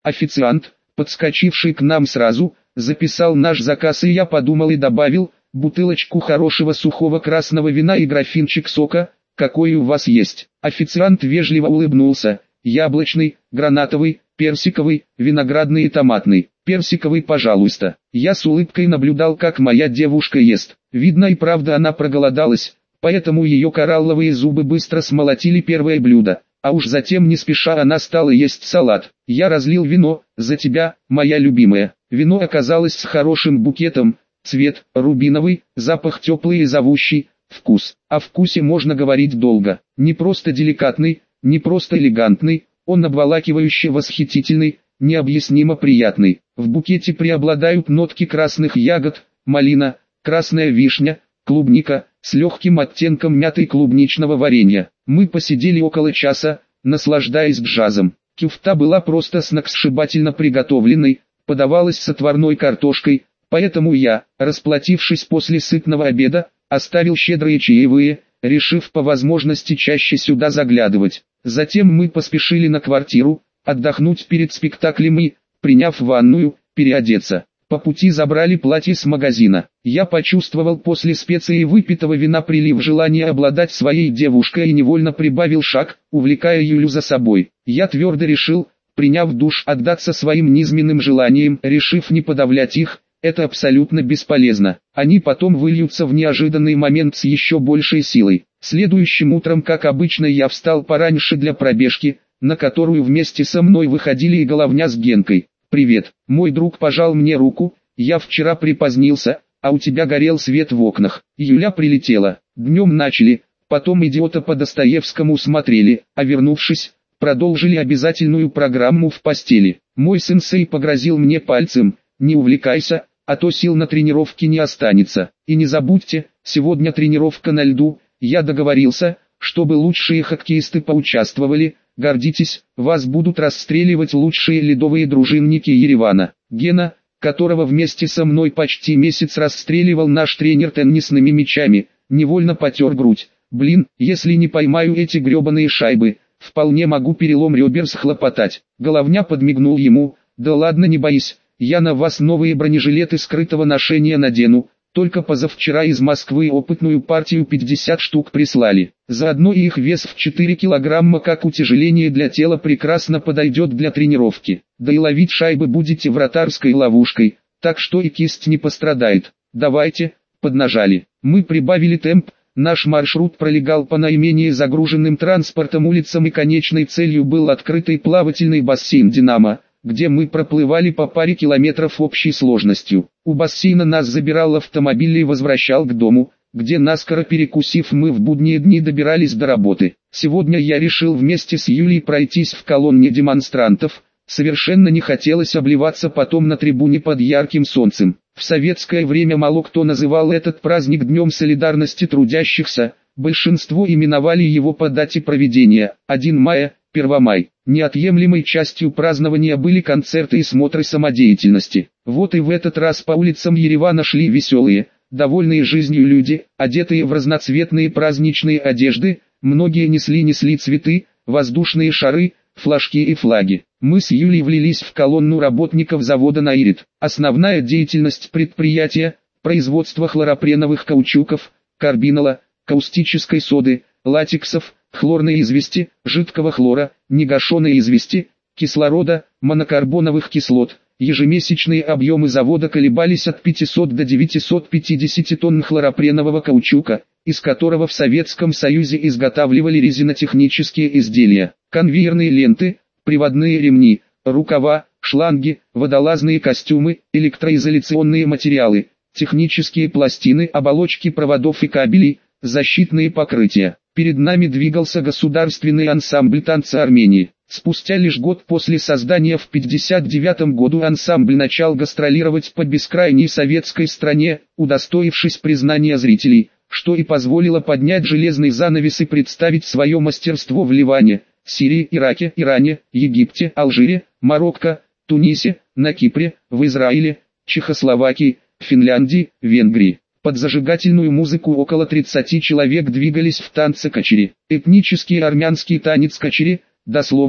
Официант, подскочивший к нам сразу, записал наш заказ, и я подумал и добавил: бутылочку хорошего сухого красного вина и графинчик сока, какой у вас есть. Официант вежливо улыбнулся: яблочный, гранатовый, персиковый, виноградный и томатный. Персиковый, пожалуйста. Я с улыбкой наблюдал, как моя девушка ест. Видно и правда она проголодалась, поэтому ее коралловые зубы быстро смолотили первое блюдо, а уж затем не спеша она стала есть салат. Я разлил вино: за тебя, моя любимая. Вино оказалось с хорошим букетом, цвет рубиновый, запах теплый и зовущий, вкус. О вкусе можно говорить долго. Не просто деликатный, не просто элегантный, он обволакивающе восхитительный, необъяснимо приятный. В букете преобладают нотки красных ягод: малина, красная вишня, клубника, с легким оттенком мяты и клубничного варенья. Мы посидели около часа, наслаждаясь джазом. Кюфта была просто сногсшибательно приготовленной, подавалась с отварной картошкой, поэтому я, расплатившись после сытного обеда, оставил щедрые чаевые, решив по возможности чаще сюда заглядывать. Затем мы поспешили на квартиру, отдохнуть перед спектаклем и, приняв ванную, переодеться. По пути забрали платье с магазина. Я почувствовал после специй и выпитого вина прилив желания обладать своей девушкой и невольно прибавил шаг, увлекая Юлю за собой. Я твердо решил, приняв душ, отдаться своим низменным желаниям, решив не подавлять их. Это абсолютно бесполезно. Они потом выльются в неожиданный момент с еще большей силой. Следующим утром, как обычно, я встал пораньше для пробежки, на которую вместе со мной выходили и Головня с Генкой. «Привет». Мой друг пожал мне руку: «Я вчера припозднился, а у тебя горел свет в окнах». Юля прилетела. Днем начали, потом «Идиота» по Достоевскому смотрели, а вернувшись, продолжили обязательную программу в постели. Мой сенсей погрозил мне пальцем: «Не увлекайся, а то сил на тренировке не останется. И не забудьте, сегодня тренировка на льду». Я договорился, чтобы лучшие хоккеисты поучаствовали. Гордитесь, вас будут расстреливать лучшие ледовые дружинники Еревана. Гена, которого вместе со мной почти месяц расстреливал наш тренер теннисными мячами, невольно потер грудь. Блин, если не поймаю эти гребаные шайбы, вполне могу перелом ребер схлопотать. Головня подмигнул ему: «Да ладно, не боись, я на вас новые бронежилеты скрытого ношения надену. Только позавчера из Москвы опытную партию 50 штук прислали. Заодно и их вес в 4 килограмма как утяжеление для тела прекрасно подойдет для тренировки. Да и ловить шайбы будете вратарской ловушкой, так что и кисть не пострадает. Давайте». Поднажали. Мы прибавили темп. Наш маршрут пролегал по наименее загруженным транспортом улицам, и конечной целью был открытый плавательный бассейн «Динамо», где мы проплывали по паре километров общей сложностью. У бассейна нас забирал автомобиль и возвращал к дому, где, наскоро перекусив, мы в будние дни добирались до работы. Сегодня я решил вместе с Юлей пройтись в колонне демонстрантов. Совершенно не хотелось обливаться потом на трибуне под ярким солнцем. В советское время мало кто называл этот праздник Днем солидарности трудящихся, большинство именовали его по дате проведения – 1 мая, 1 май. Неотъемлемой частью празднования были концерты и смотры самодеятельности. Вот и в этот раз по улицам Еревана шли веселые, довольные жизнью люди, одетые в разноцветные праздничные одежды. Многие несли цветы, воздушные шары, флажки и флаги. Мы с Юлей влились в колонну работников завода «Наирит». Основная деятельность предприятия – производство хлоропреновых каучуков, карбинола, каустической соды, латексов, хлорной извести, жидкого хлора, негашенной извести, кислорода, монокарбоновых кислот. Ежемесячные объемы завода колебались от 500 до 950 тонн хлоропренового каучука, из которого в Советском Союзе изготавливали резинотехнические изделия, конвейерные ленты, приводные ремни, рукава, шланги, водолазные костюмы, электроизоляционные материалы, технические пластины, оболочки проводов и кабелей, защитные покрытия. Перед нами двигался государственный ансамбль танца Армении. Спустя лишь год после создания в 1959 году ансамбль начал гастролировать по бескрайней советской стране, удостоившись признания зрителей, что и позволило поднять железный занавес и представить свое мастерство в Ливане, Сирии, Ираке, Иране, Египте, Алжире, Марокко, Тунисе, на Кипре, в Израиле, Чехословакии, Финляндии, Венгрии. Под зажигательную музыку около 30 человек двигались в танце качери. Этнический армянский танец качери, дословно,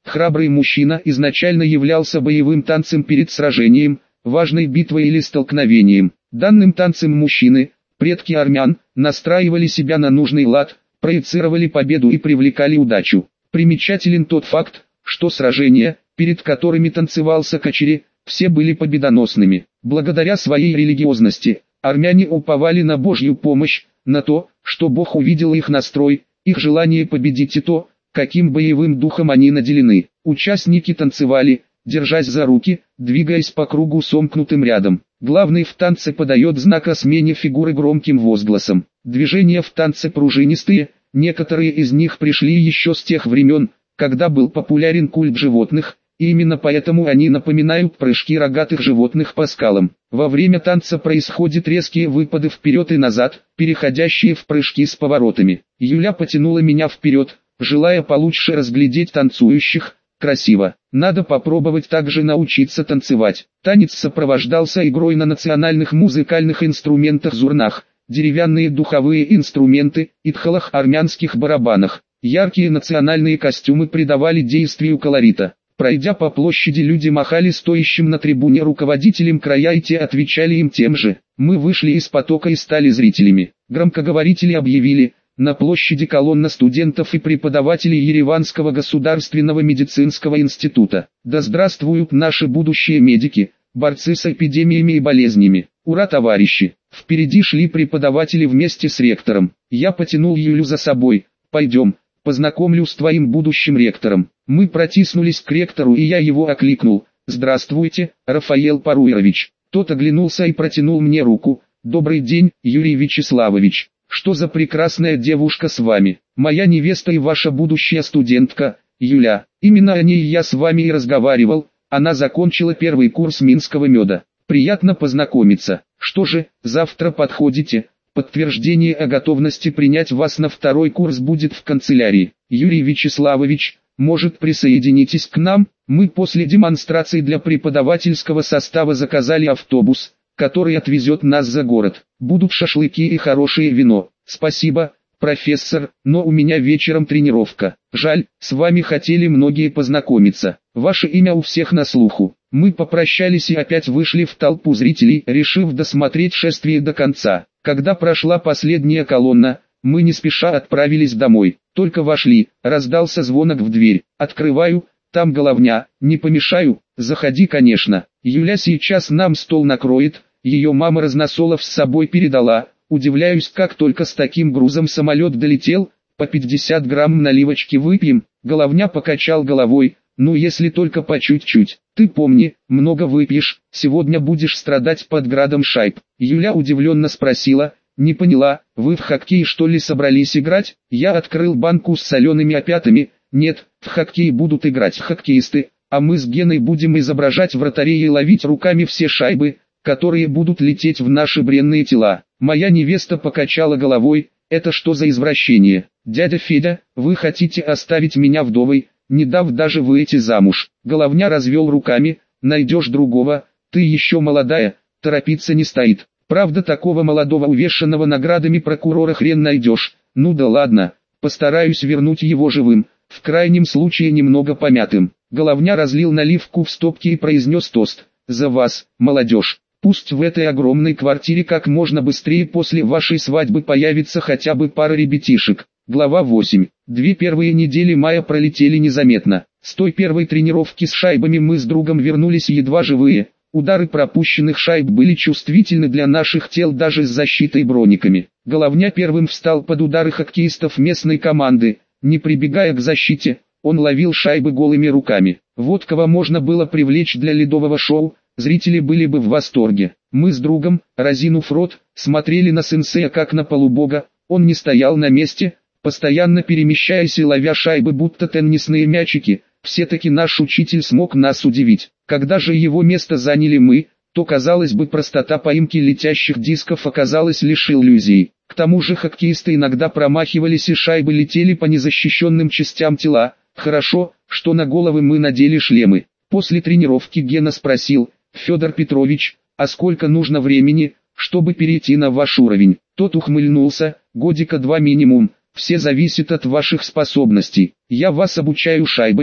Храбрый мужчина изначально являлся боевым танцем перед сражением, важной битвой или столкновением. Данным танцем мужчины, предки армян, настраивали себя на нужный лад, проецировали победу и привлекали удачу. Примечателен тот факт, что сражения, перед которыми танцевался Качери, все были победоносными. Благодаря своей религиозности, армяне уповали на Божью помощь, на то, что Бог увидел их настрой, их желание победить и то, каким боевым духом они наделены. Участники танцевали, держась за руки, двигаясь по кругу сомкнутым рядом. Главный в танце подает знак о смене фигуры громким возгласом. Движения в танце пружинистые, некоторые из них пришли еще с тех времен, когда был популярен культ животных, и именно поэтому они напоминают прыжки рогатых животных по скалам. Во время танца происходят резкие выпады вперед и назад, переходящие в прыжки с поворотами. Юля потянула меня вперед, желая получше разглядеть танцующих. Красиво. Надо попробовать также научиться танцевать. Танец сопровождался игрой на национальных музыкальных инструментах зурнах, деревянные духовые инструменты, идхалах, армянских барабанах. Яркие национальные костюмы придавали действию колорита. Пройдя по площади, люди махали стоящим на трибуне руководителям края, и те отвечали им тем же. Мы вышли из потока и стали зрителями. Громкоговорители объявили: на площади колонна студентов и преподавателей Ереванского государственного медицинского института. Да здравствуют наши будущие медики, борцы с эпидемиями и болезнями. Ура, товарищи! Впереди шли преподаватели вместе с ректором. Я потянул Юлю за собой. Пойдем, познакомлю с твоим будущим ректором. Мы протиснулись к ректору, и я его окликнул. Здравствуйте, Рафаэл Паруирович. Тот оглянулся и протянул мне руку. Добрый день, Юрий Вячеславович. Что за прекрасная девушка с вами? Моя невеста и ваша будущая студентка, Юля. Именно о ней я с вами и разговаривал. Она закончила первый курс минского меда. Приятно познакомиться. Что же, завтра подходите? Подтверждение о готовности принять вас на второй курс будет в канцелярии. Юрий Вячеславович, может, присоединитесь к нам? Мы после демонстрации для преподавательского состава заказали автобус, который отвезет нас за город. Будут шашлыки и хорошее вино. Спасибо, профессор, но у меня вечером тренировка. Жаль, с вами хотели многие познакомиться. Ваше имя у всех на слуху. Мы попрощались и опять вышли в толпу зрителей, решив досмотреть шествие до конца. Когда прошла последняя колонна, мы не спеша отправились домой. Только вошли, раздался звонок в дверь. Открываю, там Головня. Не помешаю? Заходи, конечно. Юля сейчас нам стол накроет. Ее мама разносолов с собой передала. Удивляюсь, как только с таким грузом самолет долетел. По 50 грамм наливочки выпьем. Головня покачал головой. Ну если только по чуть-чуть. Ты помни, много выпьешь, сегодня будешь страдать под градом шайб. Юля удивленно спросила: не поняла, вы в хоккей что ли собрались играть? Я открыл банку с солеными опятами. Нет, в хоккей будут играть хоккеисты, а мы с Геной будем изображать вратарей и ловить руками все шайбы, которые будут лететь в наши бренные тела. Моя невеста покачала головой. Это что за извращение? Дядя Федя, вы хотите оставить меня вдовой, не дав даже выйти замуж? Головня развел руками. Найдешь другого, ты еще молодая, торопиться не стоит. Правда, такого молодого увешанного наградами прокурора хрен найдешь. Ну да ладно, постараюсь вернуть его живым, в крайнем случае немного помятым. Головня разлил наливку в стопки и произнес тост. За вас, молодежь. Пусть в этой огромной квартире как можно быстрее после вашей свадьбы появится хотя бы пара ребятишек. Глава 8. 2 первые недели мая пролетели незаметно. С той первой тренировки с шайбами мы с другом вернулись едва живые. Удары пропущенных шайб были чувствительны для наших тел даже с защитой брониками. Головня первым встал под удары хоккеистов местной команды. Не прибегая к защите, он ловил шайбы голыми руками. Вот кого можно было привлечь для ледового шоу, зрители были бы в восторге. Мы с другом, разинув рот, смотрели на сенсея как на полубога. Он не стоял на месте, постоянно перемещаясь и ловя шайбы будто теннисные мячики. Все-таки наш учитель смог нас удивить. Когда же его место заняли мы, то, казалось бы, простота поимки летящих дисков оказалась лишь иллюзией. К тому же хоккеисты иногда промахивались и шайбы летели по незащищенным частям тела. Хорошо, что на головы мы надели шлемы. После тренировки Гена спросил: Федор Петрович, а сколько нужно времени, чтобы перейти на ваш уровень? Тот ухмыльнулся: годика 2 минимум, все зависит от ваших способностей. Я вас обучаю шайбами,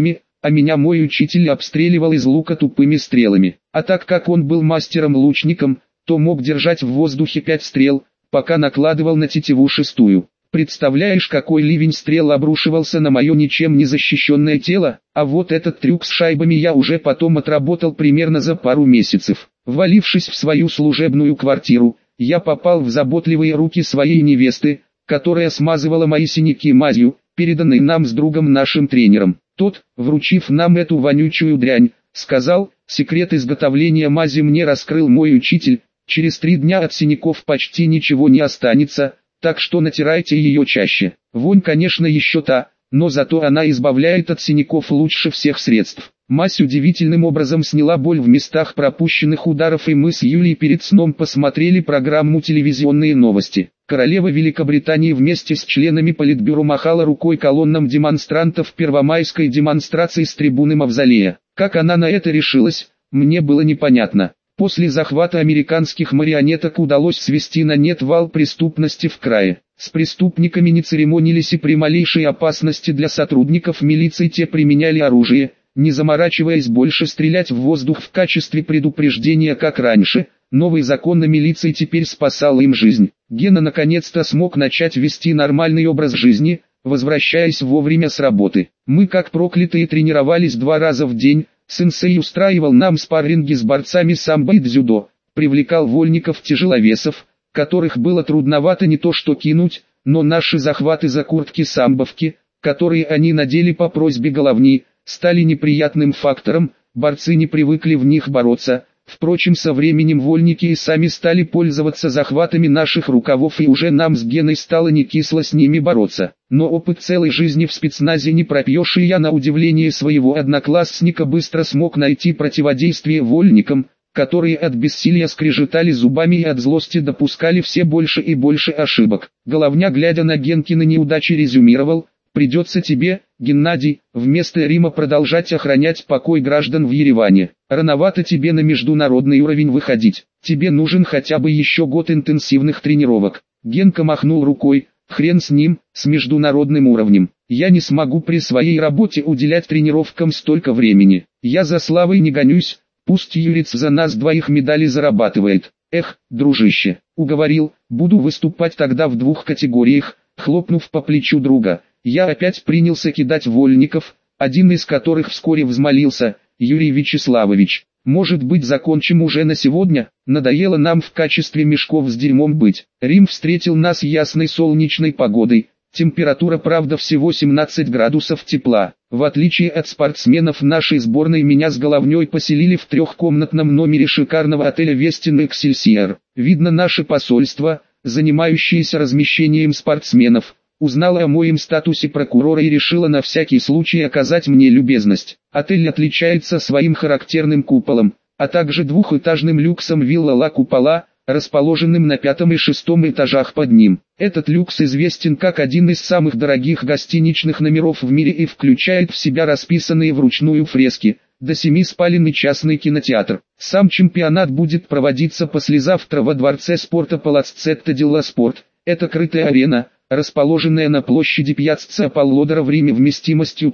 а меня мой учитель обстреливал из лука тупыми стрелами. А так как он был мастером-лучником, то мог держать в воздухе 5 стрел, пока накладывал на тетиву 6-ю. Представляешь, какой ливень стрел обрушивался на мое ничем не защищенное тело? А вот этот трюк с шайбами я уже потом отработал примерно за пару месяцев. Ввалившись в свою служебную квартиру, я попал в заботливые руки своей невесты, которая смазывала мои синяки мазью, переданной нам с другом нашим тренером. Тот, вручив нам эту вонючую дрянь, сказал: секрет изготовления мази мне раскрыл мой учитель, через 3 дня от синяков почти ничего не останется, так что натирайте ее чаще. Вонь, конечно, еще та, но зато она избавляет от синяков лучше всех средств. Мазь удивительным образом сняла боль в местах пропущенных ударов, и мы с Юлей перед сном посмотрели программу «Телевизионные новости». Королева Великобритании вместе с членами Политбюро махала рукой колоннам демонстрантов первомайской демонстрации с трибуны Мавзолея. Как она на это решилась, мне было непонятно. После захвата американских марионеток удалось свести на нет вал преступности в крае. С преступниками не церемонились, и при малейшей опасности для сотрудников милиции те применяли оружие, не заморачиваясь больше стрелять в воздух в качестве предупреждения, как раньше. Новый закон на милиции теперь спасал им жизнь. Гена наконец-то смог начать вести нормальный образ жизни, возвращаясь вовремя с работы. Мы как проклятые тренировались 2 раза в день. Сенсей устраивал нам спарринги с борцами самбо и дзюдо, привлекал вольников-тяжеловесов, которых было трудновато не то что кинуть, но наши захваты за куртки-самбовки, которые они надели по просьбе головни, стали неприятным фактором. Борцы не привыкли в них бороться. Впрочем, со временем вольники и сами стали пользоваться захватами наших рукавов, и уже нам с Геной стало не кисло с ними бороться. Но опыт целой жизни в спецназе не пропьешь, и я на удивление своего одноклассника быстро смог найти противодействие вольникам, которые от бессилия скрежетали зубами и от злости допускали все больше и больше ошибок. Головня, глядя на Генкины неудачи, резюмировал: «Придется тебе, Геннадий, вместо Рима продолжать охранять покой граждан в Ереване. Рановато тебе на международный уровень выходить. Тебе нужен хотя бы еще год интенсивных тренировок». Генка махнул рукой: «Хрен с ним, с международным уровнем. Я не смогу при своей работе уделять тренировкам столько времени. Я за славой не гонюсь, пусть Юрец за нас 2 медали зарабатывает». «Эх, дружище, уговорил, буду выступать тогда в 2 категориях», хлопнув по плечу друга. Я опять принялся кидать вольников, один из которых вскоре взмолился: «Юрий Вячеславович, может быть, закончим уже на сегодня? Надоело нам в качестве мешков с дерьмом быть». Рим встретил нас ясной солнечной погодой, температура, правда, всего 17 градусов тепла. В отличие от спортсменов нашей сборной, меня с головней поселили в 3-комнатном номере шикарного отеля Вестин Эксельсиор. Видно, наше посольство, занимающееся размещением спортсменов, узнала о моем статусе прокурора и решила на всякий случай оказать мне любезность. Отель отличается своим характерным куполом, а также 2-этажным люксом вилла Ла Купола, расположенным на 5 и 6 этажах под ним. Этот люкс известен как один из самых дорогих гостиничных номеров в мире и включает в себя расписанные вручную фрески, до 7 спален и частный кинотеатр. Сам чемпионат будет проводиться послезавтра во дворце спорта Палаццетто делла Спорт. Это крытая арена, расположенная на площади Пьяцца Апполодора в Риме вместимостью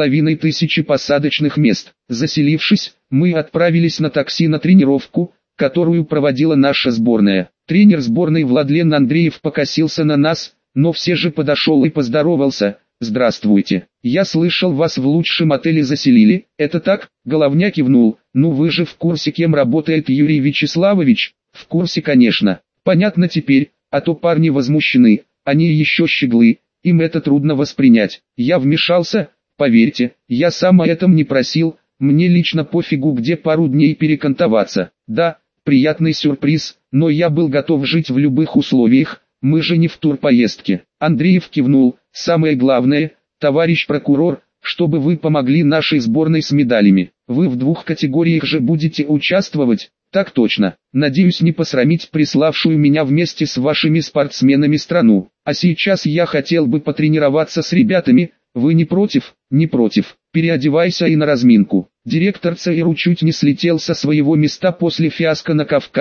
3500 посадочных мест. Заселившись, мы отправились на такси на тренировку, которую проводила наша сборная. Тренер сборной Владлен Андреев покосился на нас, но все же подошел и поздоровался: «Здравствуйте, я слышал, вас в лучшем отеле заселили, это так?» Головня кивнул: «Ну вы же в курсе, кем работает Юрий Вячеславович?» «В курсе, конечно. Понятно теперь, а то парни возмущены, они еще щеглы, им это трудно воспринять. Я вмешался, поверьте, я сам о этом не просил, мне лично пофигу, где пару дней перекантоваться. Да, приятный сюрприз, но я был готов жить в любых условиях, мы же не в турпоездке». Андреев кивнул: «Самое главное, товарищ прокурор, чтобы вы помогли нашей сборной с медалями. Вы в 2 категориях же будете участвовать?» «Так точно. Надеюсь не посрамить приславшую меня вместе с вашими спортсменами страну. А сейчас я хотел бы потренироваться с ребятами, вы не против?» «Не против. Переодевайся и на разминку». Директор ЦРУ чуть не слетел со своего места после фиаско на Кавказе,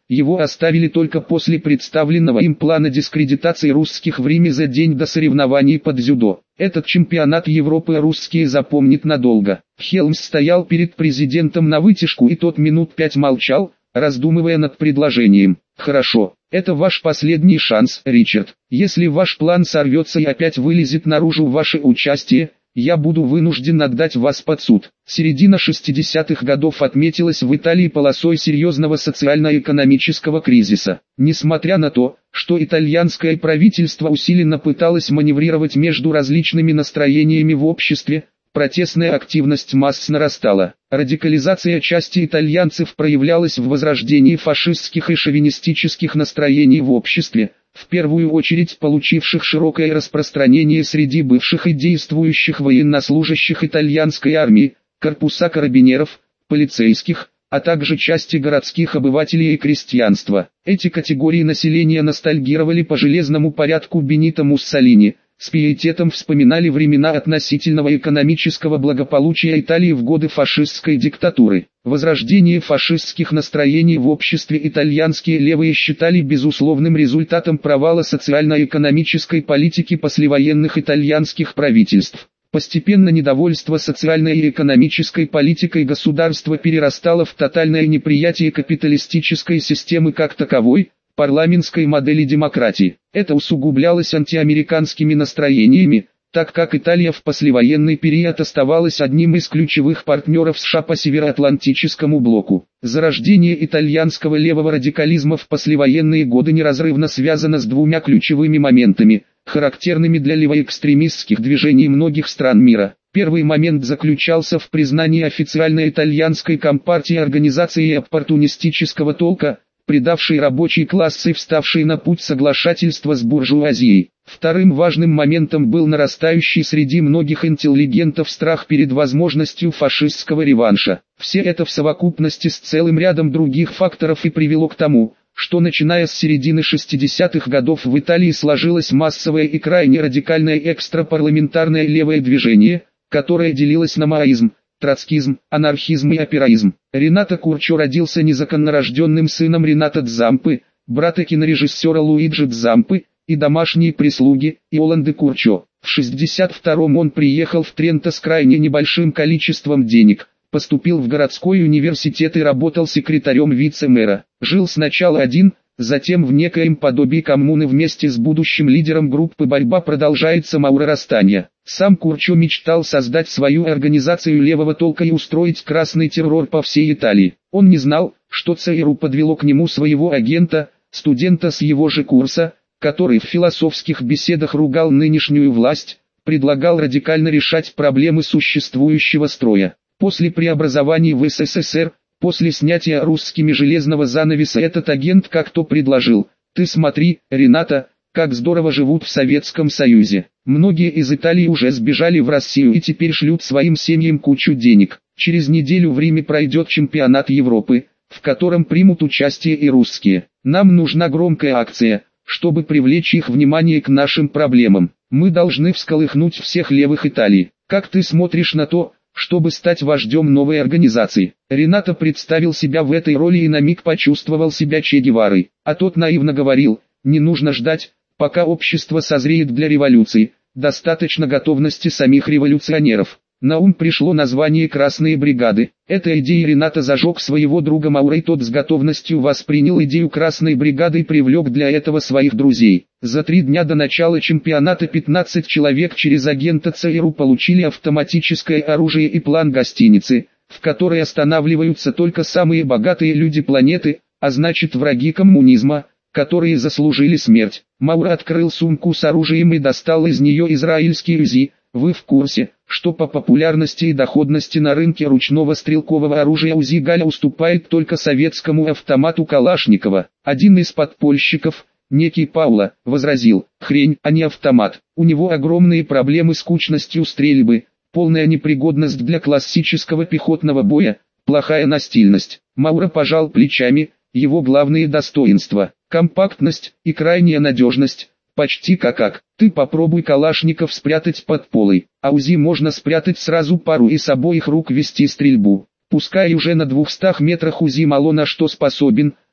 его оставили только после представленного им плана дискредитации русских в Риме за день до соревнований по дзюдо. Этот чемпионат Европы русские запомнят надолго. Хелмс стоял перед президентом на вытяжку, и тот минут 5 молчал, раздумывая над предложением. «Хорошо, это ваш последний шанс, Ричард. Если ваш план сорвется и опять вылезет наружу ваше участие, я буду вынужден отдать вас под суд». Середина 60-х годов отметилась в Италии полосой серьезного социально-экономического кризиса. Несмотря на то, что итальянское правительство усиленно пыталось маневрировать между различными настроениями в обществе, протестная активность масс нарастала. Радикализация части итальянцев проявлялась в возрождении фашистских и шовинистических настроений в обществе, в первую очередь получивших широкое распространение среди бывших и действующих военнослужащих итальянской армии, корпуса карабинеров, полицейских, а также части городских обывателей и крестьянства. Эти категории населения ностальгировали по железному порядку Бенито Муссолини, с пиететом вспоминали времена относительного экономического благополучия Италии в годы фашистской диктатуры. Возрождение фашистских настроений в обществе итальянские левые считали безусловным результатом провала социально-экономической политики послевоенных итальянских правительств. Постепенно недовольство социальной и экономической политикой государства перерастало в тотальное неприятие капиталистической системы как таковой, парламентской модели демократии. Это усугублялось антиамериканскими настроениями, так как Италия в послевоенный период оставалась одним из ключевых партнеров США по Североатлантическому блоку. Зарождение итальянского левого радикализма в послевоенные годы неразрывно связано с двумя ключевыми моментами, характерными для левоэкстремистских движений многих стран мира. Первый момент заключался в признании официальной итальянской компартии организации оппортунистического толка, предавший рабочий класс и вставший на путь соглашательства с буржуазией. Вторым важным моментом был нарастающий среди многих интеллигентов страх перед возможностью фашистского реванша. Все это в совокупности с целым рядом других факторов и привело к тому, что начиная с середины 60-х годов в Италии сложилось массовое и крайне радикальное экстрапарламентарное левое движение, которое делилось на маоизм, троцкизм, анархизм и операизм. Ренато Курчо родился незаконнорожденным сыном Рената Дзампы, брата кинорежиссера Луиджи Дзампы, и домашней прислуги, Иоланды Курчо. В 62-м он приехал в Тренто с крайне небольшим количеством денег, поступил в городской университет и работал секретарем вице-мэра. Жил сначала один, затем в некоем подобии коммуны вместе с будущим лидером группы «Борьба продолжается» Мауро Растанья. Сам Курчо мечтал создать свою организацию левого толка и устроить красный террор по всей Италии. Он не знал, что ЦРУ подвело к нему своего агента, студента с его же курса, который в философских беседах ругал нынешнюю власть, предлагал радикально решать проблемы существующего строя. После преобразований в СССР, после снятия русскими железного занавеса, этот агент как-то предложил: «Ты смотри, Рената, как здорово живут в Советском Союзе. Многие из Италии уже сбежали в Россию и теперь шлют своим семьям кучу денег. Через неделю в Риме пройдет чемпионат Европы, в котором примут участие и русские. Нам нужна громкая акция, чтобы привлечь их внимание к нашим проблемам. Мы должны всколыхнуть всех левых Италии. Как ты смотришь на то, чтобы стать вождем новой организации?» Ренато представил себя в этой роли и на миг почувствовал себя Че Геварой. А тот наивно говорил: «Не нужно ждать, пока общество созреет для революции, достаточно готовности самих революционеров». На ум пришло название «Красные бригады». Этой идеей Ренато зажег своего друга Мауро, и тот с готовностью воспринял идею Красной бригады и привлек для этого своих друзей. За 3 дня до начала чемпионата 15 человек через агента ЦРУ получили автоматическое оружие и план гостиницы, в которой останавливаются только самые богатые люди планеты, а значит враги коммунизма, которые заслужили смерть. Мауро открыл сумку с оружием и достал из нее израильский УЗИ. Вы в курсе, что по популярности и доходности на рынке ручного стрелкового оружия УЗИ Галя уступает только советскому автомату Калашникова? Один из подпольщиков, некий Пауло, возразил: «Хрень, а не автомат. У него огромные проблемы с кучностью стрельбы, полная непригодность для классического пехотного боя, плохая настильность». Мауро пожал плечами. Его главные достоинства – компактность и крайняя надежность. Почти как. Ты попробуй Калашников спрятать под полой, а УЗИ можно спрятать сразу пару и с обоих рук вести стрельбу. Пускай уже на 200 метрах УЗИ мало на что способен,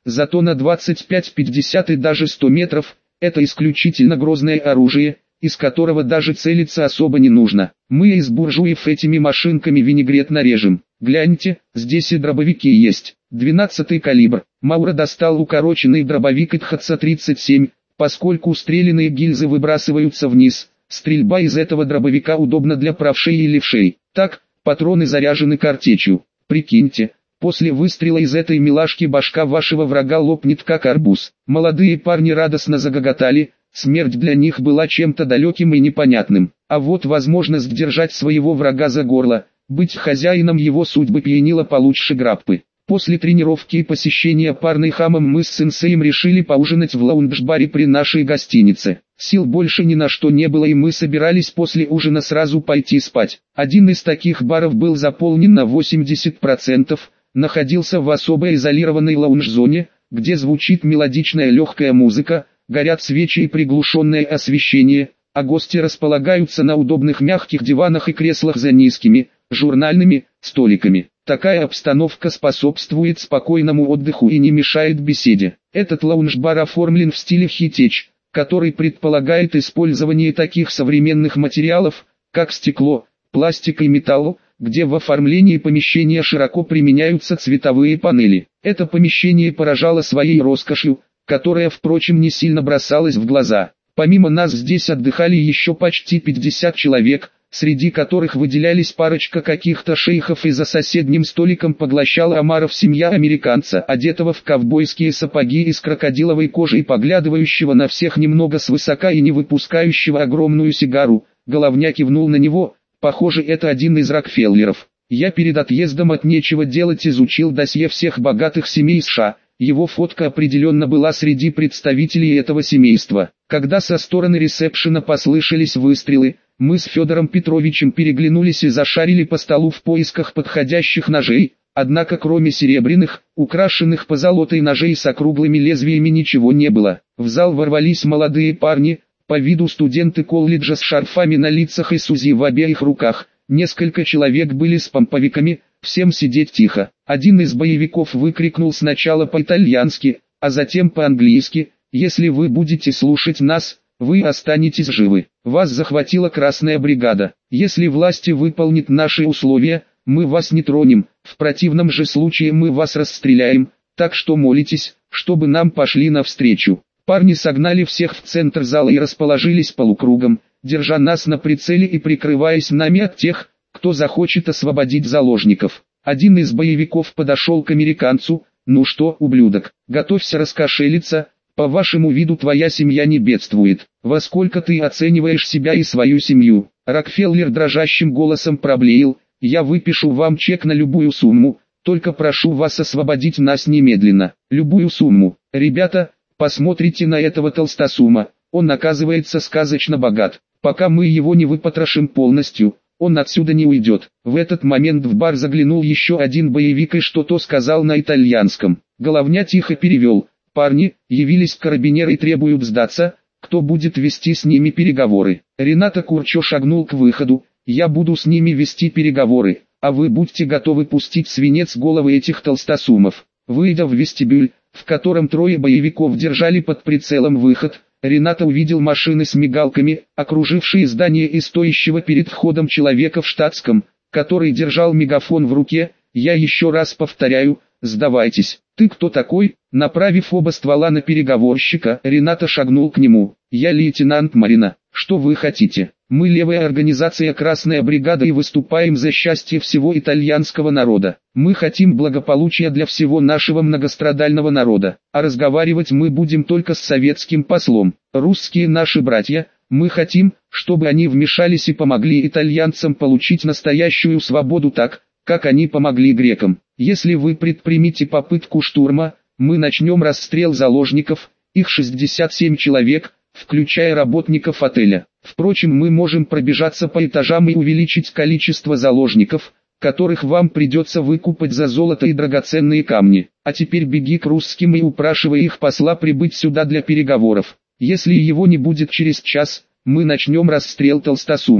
зато на 25, 50 и даже 100 метров – это исключительно грозное оружие, из которого даже целиться особо не нужно. Мы из буржуев этими машинками винегрет нарежем. Гляньте, здесь и дробовики есть. 12-й калибр. Маура достал укороченный дробовик ТХЦ-37, поскольку стрелянные гильзы выбрасываются вниз. Стрельба из этого дробовика удобна для правшей и левшей. Так, патроны заряжены картечью. Прикиньте, после выстрела из этой милашки башка вашего врага лопнет как арбуз. Молодые парни радостно загоготали. Смерть для них была чем-то далеким и непонятным. А вот возможность держать своего врага за горло, быть хозяином его судьбы пьянила получше граппы. После тренировки и посещения парной хамом мы с сенсеем решили поужинать в лаунж-баре при нашей гостинице. Сил больше ни на что не было, и мы собирались после ужина сразу пойти спать. Один из таких баров был заполнен на 80%, находился в особо изолированной лаунж-зоне, где звучит мелодичная легкая музыка, горят свечи и приглушенное освещение, а гости располагаются на удобных мягких диванах и креслах за низкими, журнальными столиками. Такая обстановка способствует спокойному отдыху и не мешает беседе. Этот лаунж-бар оформлен в стиле хай-теч, который предполагает использование таких современных материалов, как стекло, пластик и металл, где в оформлении помещения широко применяются цветовые панели. Это помещение поражало своей роскошью, которая, впрочем, не сильно бросалась в глаза. Помимо нас здесь отдыхали еще почти 50 человек, среди которых выделялись парочка каких-то шейхов, и за соседним столиком поглощала омаров семья американца, одетого в ковбойские сапоги из крокодиловой кожи и поглядывающего на всех немного свысока и не выпускающего огромную сигару. Головня кивнул на него, похоже, это один из Рокфеллеров. Я перед отъездом от нечего делать изучил досье всех богатых семей США. Его фотка определенно была среди представителей этого семейства. Когда со стороны ресепшена послышались выстрелы, мы с Федором Петровичем переглянулись и зашарили по столу в поисках подходящих ножей, однако кроме серебряных, украшенных позолотой ножей с округлыми лезвиями ничего не было. В зал ворвались молодые парни, по виду студенты колледжа с шарфами на лицах и с УЗИ в обеих руках. Несколько человек были с помповиками. Всем сидеть тихо. Один из боевиков выкрикнул сначала по-итальянски, а затем по-английски: «Если вы будете слушать нас, вы останетесь живы. Вас захватила Красная бригада. Если власти выполнят наши условия, мы вас не тронем, в противном же случае мы вас расстреляем, так что молитесь, чтобы нам пошли навстречу». Парни согнали всех в центр зала и расположились полукругом, держа нас на прицеле и прикрываясь нами от тех, кто захочет освободить заложников. Один из боевиков подошел к американцу: «Ну что, ублюдок, готовься раскошелиться, по вашему виду твоя семья не бедствует. Во сколько ты оцениваешь себя и свою семью?» Рокфеллер дрожащим голосом проблеял: «Я выпишу вам чек на любую сумму, только прошу вас освободить нас немедленно. Любую сумму. Ребята, посмотрите на этого толстосума, он оказывается сказочно богат. Пока мы его не выпотрошим полностью, он отсюда не уйдет». В этот момент в бар заглянул еще один боевик и что-то сказал на итальянском. Головня тихо перевел: «Парни, явились карабинеры и требуют сдаться, кто будет вести с ними переговоры?» Рената Курчо шагнул к выходу: «Я буду с ними вести переговоры, а вы будьте готовы пустить свинец головы этих толстосумов». Выйдя в вестибюль, в котором трое боевиков держали под прицелом выход, Рената увидел машины с мигалками, окружившие здание, и стоящего перед входом человека в штатском, который держал мегафон в руке. «Я еще раз повторяю, сдавайтесь». «Ты кто такой?» Направив оба ствола на переговорщика, Рената шагнул к нему: «Я лейтенант Марина. Что вы хотите?» «Мы левая организация «Красная бригада» и выступаем за счастье всего итальянского народа. Мы хотим благополучия для всего нашего многострадального народа, а разговаривать мы будем только с советским послом. Русские наши братья, мы хотим, чтобы они вмешались и помогли итальянцам получить настоящую свободу так, как они помогли грекам. Если вы предпримете попытку штурма, мы начнем расстрел заложников, их 67 человек, включая работников отеля. Впрочем, мы можем пробежаться по этажам и увеличить количество заложников, которых вам придется выкупать за золото и драгоценные камни. А теперь беги к русским и упрашивай их посла прибыть сюда для переговоров. Если его не будет через час, мы начнем расстрел толстосумов».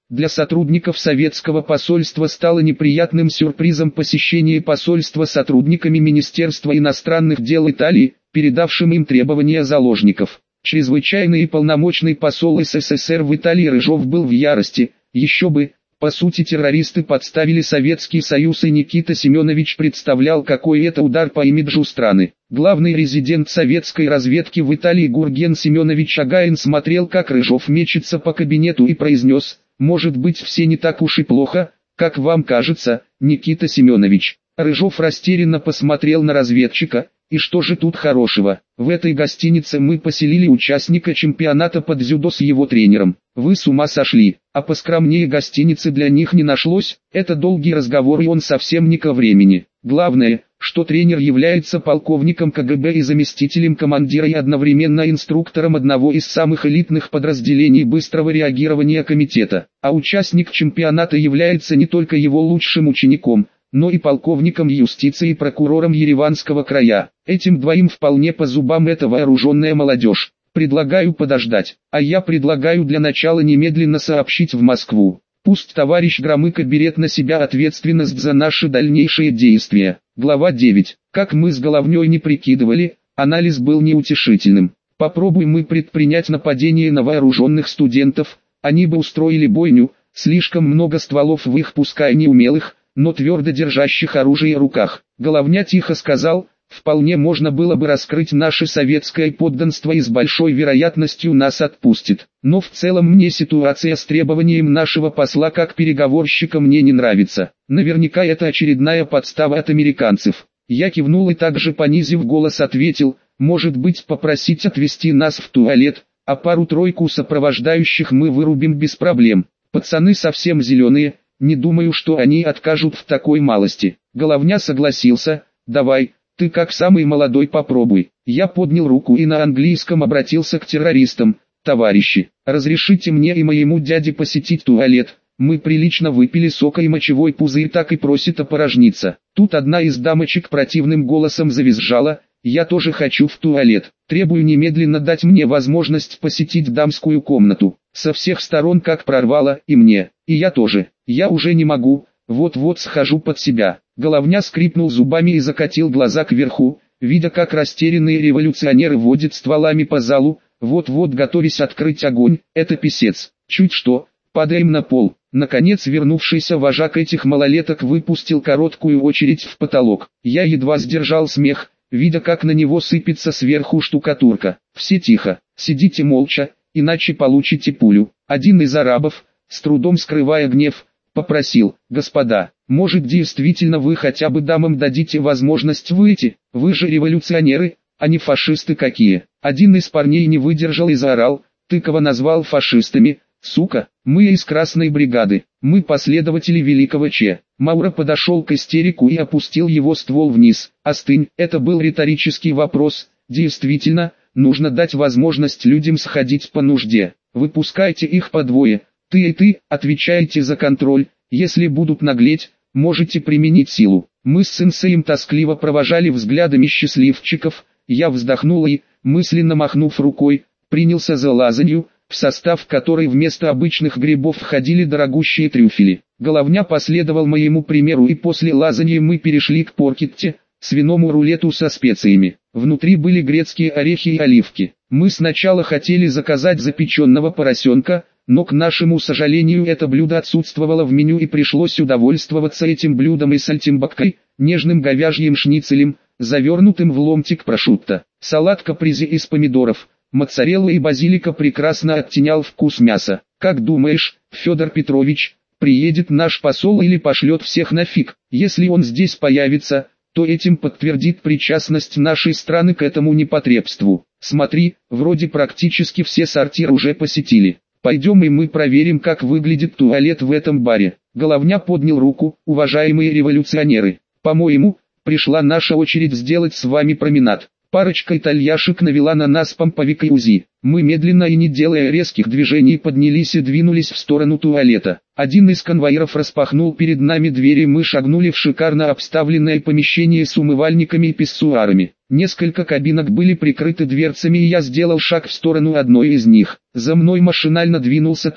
Для сотрудников советского посольства стало неприятным сюрпризом посещение посольства сотрудниками Министерства иностранных дел Италии, передавшим им требования заложников. Чрезвычайный и полномочный посол СССР в Италии Рыжов был в ярости, еще бы. По сути, террористы подставили Советский Союз, и Никита Семенович представлял, какой это удар по имиджу страны. Главный резидент советской разведки в Италии Гурген Семенович Агаин смотрел, как Рыжов мечется по кабинету, и произнес: «Может быть, все не так уж и плохо, как вам кажется, Никита Семенович». Рыжов растерянно посмотрел на разведчика. «И что же тут хорошего? В этой гостинице мы поселили участника чемпионата по дзюдо с его тренером. Вы с ума сошли? А поскромнее гостиницы для них не нашлось?» Это долгий разговор, и он совсем не ко времени. Главное, что тренер является полковником КГБ и заместителем командира, и одновременно инструктором одного из самых элитных подразделений быстрого реагирования комитета. А участник чемпионата является не только его лучшим учеником, но и полковником юстиции и прокурором Ереванского края. Этим двоим вполне по зубам эта вооруженная молодежь. Предлагаю подождать, а я предлагаю для начала немедленно сообщить в Москву. Пусть товарищ Громыко берет на себя ответственность за наши дальнейшие действия. Глава 9. Как мы с Головней не прикидывали, анализ был неутешительным. Попробуй мы предпринять нападение на вооруженных студентов, они бы устроили бойню, слишком много стволов в их пускай неумелых, но твердо держащих оружие руках. Головня тихо сказал: «Вполне можно было бы раскрыть наше советское подданство, и с большой вероятностью нас отпустит. Но в целом мне ситуация с требованием нашего посла как переговорщика мне не нравится. Наверняка это очередная подстава от американцев». Я кивнул и также, понизив голос, ответил: «Может быть, попросить отвезти нас в туалет, а пару-тройку сопровождающих мы вырубим без проблем. Пацаны совсем зеленые, не думаю, что они откажут в такой малости». Головня согласился: «Давай, ты как самый молодой попробуй». Я поднял руку и на английском обратился к террористам: «Товарищи, разрешите мне и моему дяде посетить туалет, мы прилично выпили сока и мочевой пузырь так и просит опорожниться». Тут одна из дамочек противным голосом завизжала: «Я тоже хочу в туалет, требую немедленно дать мне возможность посетить дамскую комнату». Со всех сторон как прорвало: «И мне, и я тоже, я уже не могу, вот-вот схожу под себя». Головня скрипнул зубами и закатил глаза кверху, видя, как растерянные революционеры водят стволами по залу, вот-вот готовясь открыть огонь. Это писец. Чуть что, падаем на пол. Наконец вернувшийся вожак этих малолеток выпустил короткую очередь в потолок. Я едва сдержал смех, видя, как на него сыпется сверху штукатурка. «Все тихо, сидите молча, иначе получите пулю». Один из арабов, с трудом скрывая гнев, попросил: «Господа, может, действительно вы хотя бы дамам дадите возможность выйти? Вы же революционеры, а не фашисты какие». Один из парней не выдержал и заорал: «Ты кого назвал фашистами, сука? Мы из Красной бригады, мы последователи великого Че». Маура подошел к истерику и опустил его ствол вниз. «Остынь». Это был риторический вопрос. Действительно, нужно дать возможность людям сходить по нужде. Выпускайте их по двое. Ты и ты, отвечаете за контроль. Если будут наглеть, можете применить силу». Мы с сенсеем тоскливо провожали взглядами счастливчиков. Я вздохнул и, мысленно махнув рукой, принялся за лазанью, в состав которой вместо обычных грибов входили дорогущие трюфели. Головня последовал моему примеру, и после лазанья мы перешли к поркетте, свиному рулету со специями. Внутри были грецкие орехи и оливки. Мы сначала хотели заказать запеченного поросенка, но к нашему сожалению это блюдо отсутствовало в меню, и пришлось удовольствоваться этим блюдом и сальтимбаккой, нежным говяжьим шницелем, завернутым в ломтик прошутто. Салат капризи из помидоров, моцарелла и базилика прекрасно оттенял вкус мяса. «Как думаешь, Федор Петрович, приедет наш посол или пошлет всех нафиг? Если он здесь появится, то этим подтвердит причастность нашей страны к этому непотребству. Смотри, вроде практически все сортиры уже посетили. Пойдем и мы проверим, как выглядит туалет в этом баре». Головня поднял руку: «Уважаемые революционеры, по-моему, пришла наша очередь сделать с вами променад». Парочка итальяшек навела на нас помповик и УЗИ. Мы медленно и не делая резких движений поднялись и двинулись в сторону туалета. Один из конвоиров распахнул перед нами двери, мы шагнули в шикарно обставленное помещение с умывальниками и писсуарами. Несколько кабинок были прикрыты дверцами, и я сделал шаг в сторону одной из них. За мной машинально двинулся тот,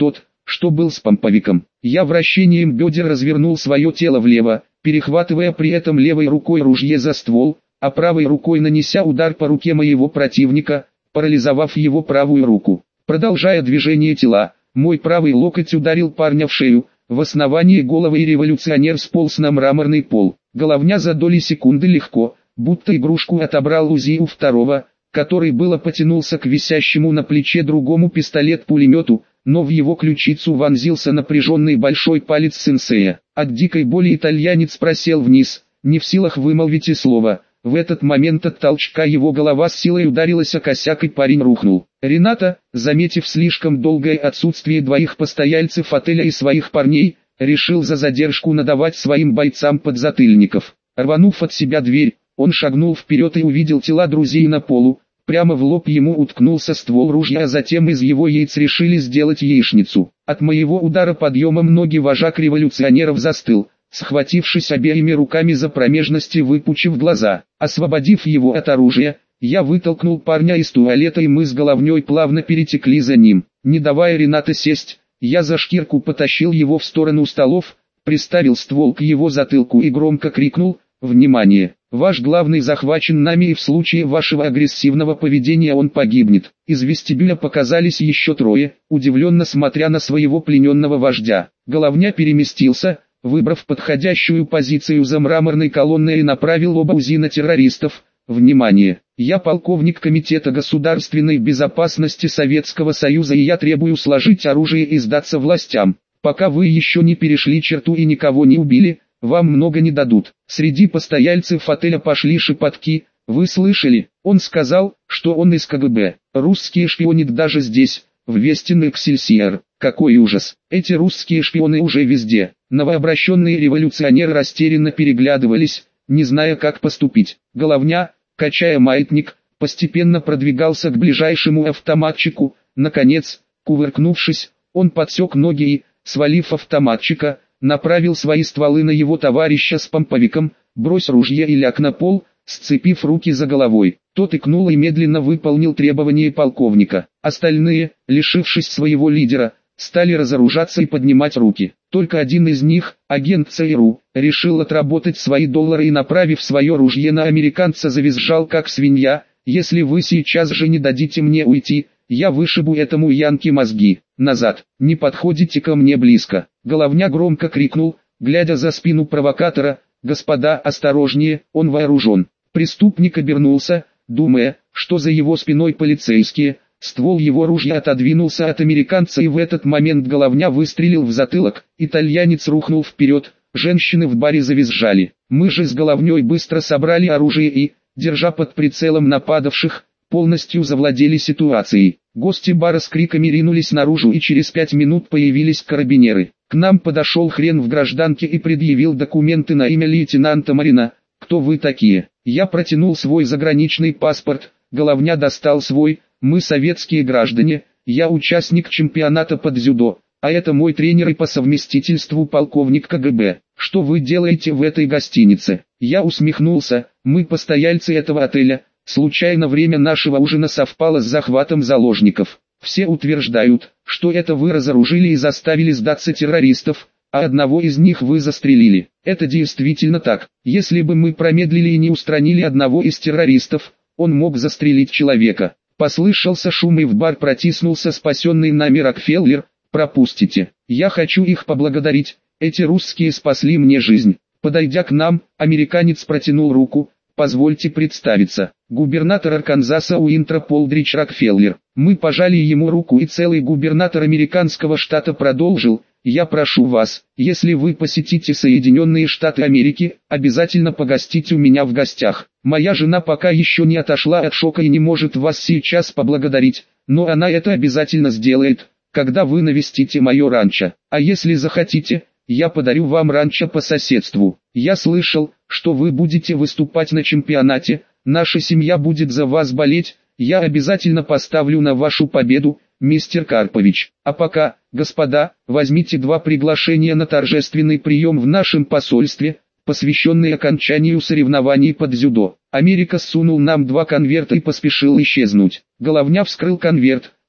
что был с помповиком. Я вращением бедер развернул свое тело влево, перехватывая при этом левой рукой ружье за ствол, а правой рукой нанеся удар по руке моего противника, парализовав его правую руку. Продолжая движение тела, мой правый локоть ударил парня в шею, в основании головы, и революционер сполз на мраморный пол. Головня за доли секунды легко, будто игрушку, отобрал УЗИ у второго, который было потянулся к висящему на плече другому пистолет-пулемету, но в его ключицу вонзился напряженный большой палец сенсея. От дикой боли итальянец просел вниз, не в силах вымолвить и слова. В этот момент от толчка его голова с силой ударилась о косяк, и парень рухнул. Рената, заметив слишком долгое отсутствие двоих постояльцев отеля и своих парней, решил за задержку надавать своим бойцам подзатыльников. Рванув от себя дверь, он шагнул вперед и увидел тела друзей на полу. Прямо в лоб ему уткнулся ствол ружья, а затем из его яиц решили сделать яичницу. От моего удара подъемом ноги вожак революционеров застыл, схватившись обеими руками за промежности, выпучив глаза. Освободив его от оружия, я вытолкнул парня из туалета, и мы с головней плавно перетекли за ним. Не давая Ренато сесть, я за шкирку потащил его в сторону столов, приставил ствол к его затылку и громко крикнул: «Внимание! Ваш главный захвачен нами, и в случае вашего агрессивного поведения он погибнет». Из вестибюля показались еще трое, удивленно смотря на своего плененного вождя. Головня переместился, выбрав подходящую позицию за мраморной колонной, и направил оба УЗИ на террористов. «Внимание! Я полковник Комитета государственной безопасности Советского Союза, и я требую сложить оружие и сдаться властям. Пока вы еще не перешли черту и никого не убили, вам много не дадут». Среди постояльцев отеля пошли шепотки. «Вы слышали? Он сказал, что он из КГБ. Русские шпионят даже здесь, в Вестин-Эксельсиор. Какой ужас! Эти русские шпионы уже везде». Новообращенные революционеры растерянно переглядывались, не зная, как поступить. Головня, качая маятник, постепенно продвигался к ближайшему автоматчику. Наконец, кувыркнувшись, он подсек ноги и, свалив автоматчика, направил свои стволы на его товарища с помповиком. «Брось ружье и ляг на пол», сцепив руки за головой. Тот икнул и медленно выполнил требования полковника. Остальные, лишившись своего лидера, стали разоружаться и поднимать руки. Только один из них, агент ЦРУ, решил отработать свои доллары и, направив свое ружье на американца, завизжал как свинья: «Если вы сейчас же не дадите мне уйти, я вышибу этому янки мозги. Назад, не подходите ко мне близко». Головня громко крикнул, глядя за спину провокатора: «Господа, осторожнее, он вооружен». Преступник обернулся, думая, что за его спиной полицейские. Ствол его ружья отодвинулся от американца, и в этот момент Головня выстрелил в затылок. Итальянец рухнул вперед, женщины в баре завизжали. Мы же с Головней быстро собрали оружие и, держа под прицелом нападавших, полностью завладели ситуацией. Гости бара с криками ринулись наружу, и через 5 минут появились карабинеры. К нам подошел хрен в гражданке и предъявил документы на имя лейтенанта Марина. «Кто вы такие?» Я протянул свой заграничный паспорт, Головня достал свой. «Мы советские граждане, я участник чемпионата по дзюдо, а это мой тренер и по совместительству полковник КГБ. Что вы делаете в этой гостинице?» Я усмехнулся: «Мы постояльцы этого отеля, случайно время нашего ужина совпало с захватом заложников. Все утверждают, что это вы разоружили и заставили сдаться террористов, а одного из них вы застрелили. Это действительно так. Если бы мы промедлили и не устранили одного из террористов, он мог застрелить человека». Послышался шум, и в бар протиснулся спасенный нами Рокфеллер. «Пропустите. Я хочу их поблагодарить, эти русские спасли мне жизнь». Подойдя к нам, американец протянул руку. «Позвольте представиться, губернатор Арканзаса Уинтер Полдрич Рокфеллер». Мы пожали ему руку, и целый губернатор американского штата продолжил: «Я прошу вас, если вы посетите Соединенные Штаты Америки, обязательно погостите у меня в гостях. Моя жена пока еще не отошла от шока и не может вас сейчас поблагодарить, но она это обязательно сделает, когда вы навестите мое ранчо. А если захотите, я подарю вам ранчо по соседству. Я слышал, что вы будете выступать на чемпионате, наша семья будет за вас болеть, я обязательно поставлю на вашу победу, мистер Карпович. А пока, господа, возьмите 2 приглашения на торжественный прием в нашем посольстве, посвященный окончанию соревнований по дзюдо». Америка сунул нам 2 конверта и поспешил исчезнуть. Головня вскрыл конверт,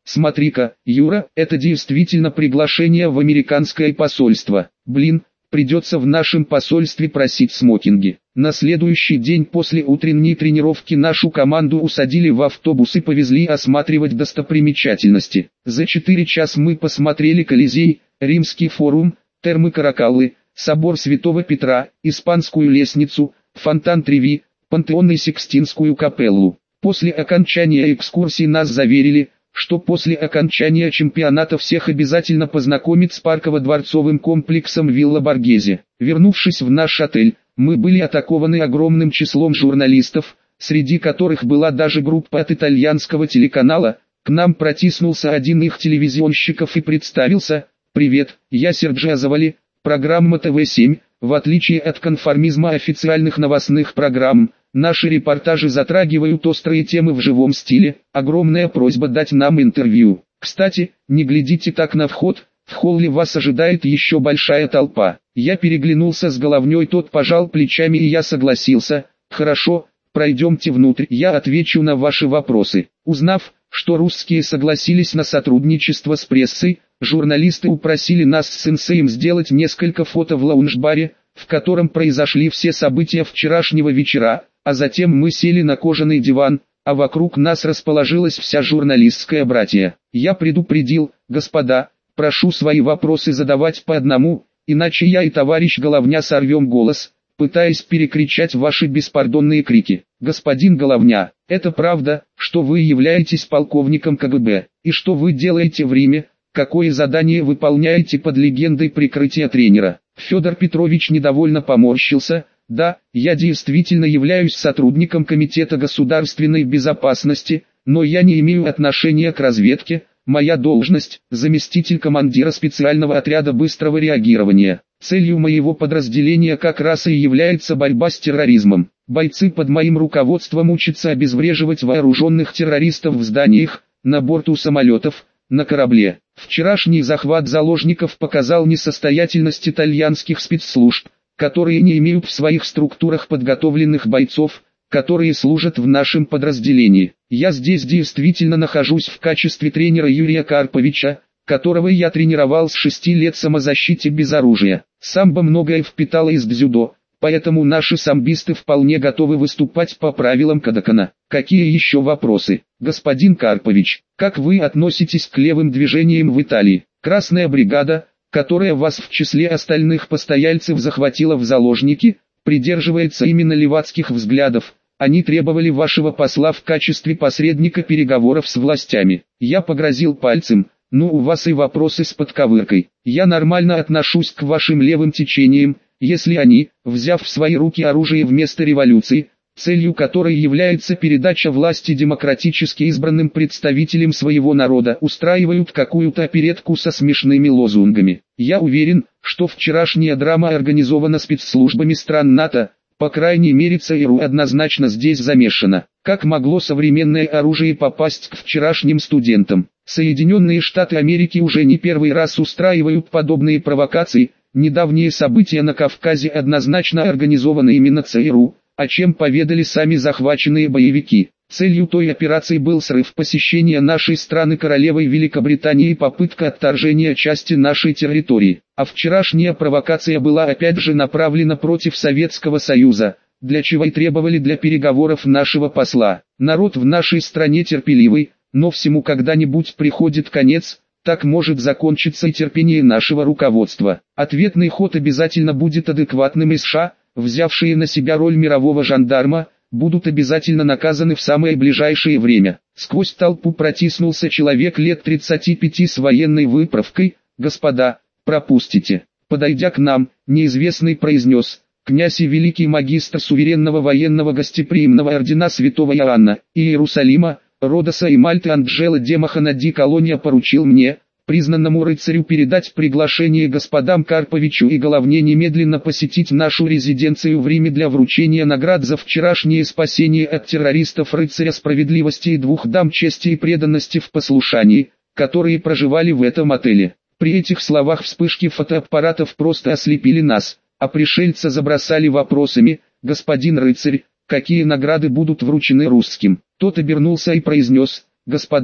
Смотри-ка, Юра, это действительно приглашение в американское посольство. Блин, придется в нашем посольстве просить смокинги. На следующий день после утренней тренировки нашу команду усадили в автобус и повезли осматривать достопримечательности. За 4 часа мы посмотрели Колизей, Римский форум, термы Каракаллы, собор Святого Петра, Испанскую лестницу, фонтан Треви, Пантеон и Сикстинскую капеллу. После окончания экскурсии нас заверили, что после окончания чемпионата всех обязательно познакомит с парково-дворцовым комплексом Вилла Боргезе. Вернувшись в наш отель, мы были атакованы огромным числом журналистов, среди которых была даже группа от итальянского телеканала. К нам протиснулся один их телевизионщиков и представился: «Привет, я Серджио Завали, программа ТВ-7, в отличие от конформизма официальных новостных программ. Наши репортажи затрагивают острые темы в живом стиле, огромная просьба дать нам интервью. Кстати, не глядите так на вход, в холле вас ожидает еще большая толпа». Я переглянулся с Головней, тот пожал плечами и я согласился: «Хорошо, пройдемте внутрь, я отвечу на ваши вопросы». Узнав, что русские согласились на сотрудничество с прессой, журналисты упросили нас с сенсеем сделать несколько фото в лаунж-баре, в котором произошли все события вчерашнего вечера. А затем мы сели на кожаный диван, а вокруг нас расположилась вся журналистская братья. Я предупредил: «Господа, прошу свои вопросы задавать по одному, иначе я и товарищ Головня сорвем голос, пытаясь перекричать ваши беспардонные крики». «Господин Головня, это правда, что вы являетесь полковником КГБ, и что вы делаете в Риме, какое задание выполняете под легендой прикрытия тренера?» Федор Петрович недовольно поморщился. «Да, я действительно являюсь сотрудником Комитета государственной безопасности, но я не имею отношения к разведке. Моя должность – заместитель командира специального отряда быстрого реагирования. Целью моего подразделения как раз и является борьба с терроризмом. Бойцы под моим руководством учатся обезвреживать вооруженных террористов в зданиях, на борту самолетов, на корабле. Вчерашний захват заложников показал несостоятельность итальянских спецслужб, которые не имеют в своих структурах подготовленных бойцов, которые служат в нашем подразделении. Я здесь действительно нахожусь в качестве тренера Юрия Карповича, которого я тренировал с 6 лет самозащите без оружия. Самбо многое впитало из дзюдо, поэтому наши самбисты вполне готовы выступать по правилам Кодакана. Какие еще вопросы? Господин Карпович, как вы относитесь к левым движениям в Италии? Красная бригада, которая вас в числе остальных постояльцев захватила в заложники, придерживается именно левацких взглядов. Они требовали вашего посла в качестве посредника переговоров с властями. Я погрозил пальцем: «Ну, у вас и вопросы с подковыркой. Я нормально отношусь к вашим левым течениям, если они, взяв в свои руки оружие вместо революции, целью которой является передача власти демократически избранным представителям своего народа, устраивают какую-то оперетку со смешными лозунгами. Я уверен, что вчерашняя драма организована спецслужбами стран НАТО, по крайней мере ЦРУ однозначно здесь замешана. Как могло современное оружие попасть к вчерашним студентам? Соединенные Штаты Америки уже не первый раз устраивают подобные провокации. Недавние события на Кавказе однозначно организованы именно ЦРУ, о чем поведали сами захваченные боевики. Целью той операции был срыв посещения нашей страны королевой Великобритании и попытка отторжения части нашей территории. А вчерашняя провокация была опять же направлена против Советского Союза, для чего и требовали для переговоров нашего посла. Народ в нашей стране терпеливый, но всему когда-нибудь приходит конец. Так может закончиться и терпение нашего руководства. Ответный ход обязательно будет адекватным, и США, взявшие на себя роль мирового жандарма, будут обязательно наказаны в самое ближайшее время. Сквозь толпу протиснулся человек лет 35 с военной выправкой. «Господа, пропустите». Подойдя к нам, неизвестный произнес: «Князь и великий магистр суверенного военного гостеприимного ордена святого Иоанна и Иерусалима, Родоса и Мальты Анджело де Махана ди Колония поручил мне, признанному рыцарю, передать приглашение господам Карповичу и Головне немедленно посетить нашу резиденцию в Риме для вручения наград за вчерашнее спасение от террористов рыцаря справедливости и 2 дам чести и преданности в послушании, которые проживали в этом отеле». При этих словах вспышки фотоаппаратов просто ослепили нас, а пришельца забросали вопросами: «Господин рыцарь, какие награды будут вручены русским?» Тот обернулся и произнес: «Господа,